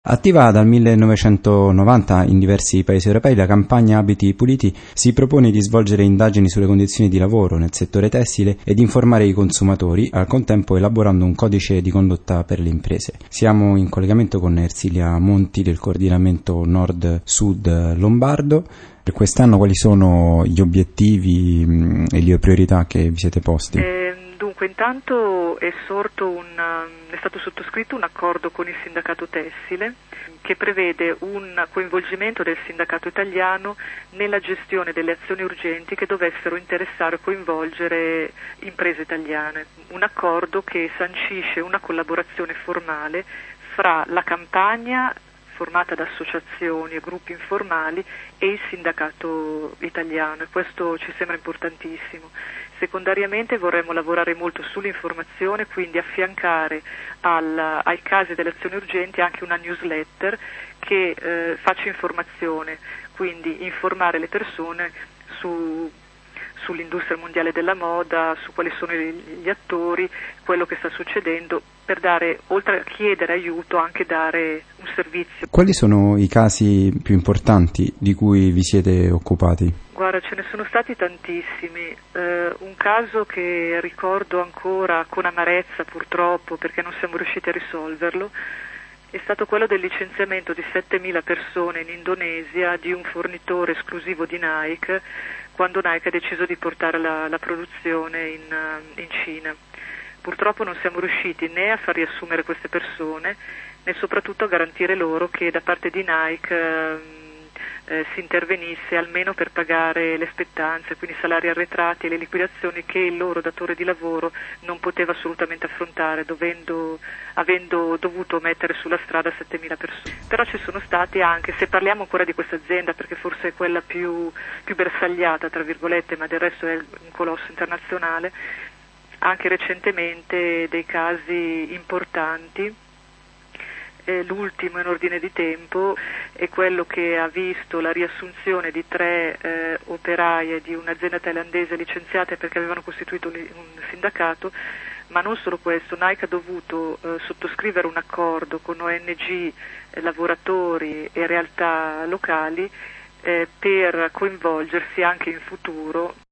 Attiva dal 1990 in diversi paesi europei, la campagna Abiti Puliti si propone di svolgere indagini sulle condizioni di lavoro nel settore tessile e di informare i consumatori, al contempo elaborando un codice di condotta per le imprese. Siamo in collegamento con Ersilia Monti del coordinamento Nord-Sud Lombardo. Per quest'anno quali sono gli obiettivi e le priorità che vi siete posti? Dunque, intanto è stato sottoscritto un accordo con il sindacato tessile che prevede un coinvolgimento del sindacato italiano nella gestione delle azioni urgenti che dovessero interessare o coinvolgere imprese italiane. Un accordo che sancisce una collaborazione formale fra la campagna formata da associazioni e gruppi informali e il sindacato italiano, e questo ci sembra importantissimo. Secondariamente vorremmo lavorare molto sull'informazione, quindi affiancare ai casi delle azioni urgenti anche una newsletter che faccia informazione, quindi informare le persone sull'industria mondiale della moda, su quali sono gli attori, quello che sta succedendo, per dare, oltre a chiedere aiuto, anche dare un servizio. Quali sono i casi più importanti di cui vi siete occupati? Guarda, ce ne sono stati tantissimi. Un caso che ricordo ancora con amarezza, purtroppo, perché non siamo riusciti a risolverlo, è stato quello del licenziamento di 7.000 persone in Indonesia di un fornitore esclusivo di Nike, quando Nike ha deciso di portare la produzione in Cina. Purtroppo non siamo riusciti né a far riassumere queste persone, né soprattutto a garantire loro che da parte di Nike si intervenisse almeno per pagare le spettanze, quindi i salari arretrati e le liquidazioni che il loro datore di lavoro non poteva assolutamente affrontare, avendo dovuto mettere sulla strada 7.000 persone. Però ci sono stati anche, se parliamo ancora di questa azienda, perché forse è quella più bersagliata, tra virgolette, ma del resto è un colosso internazionale, anche recentemente dei casi importanti. L'ultimo in ordine di tempo è quello che ha visto la riassunzione di 3 operaie di un'azienda thailandese licenziate perché avevano costituito un sindacato, ma non solo questo. Nike ha dovuto sottoscrivere un accordo con ONG, lavoratori e realtà locali per coinvolgersi anche in futuro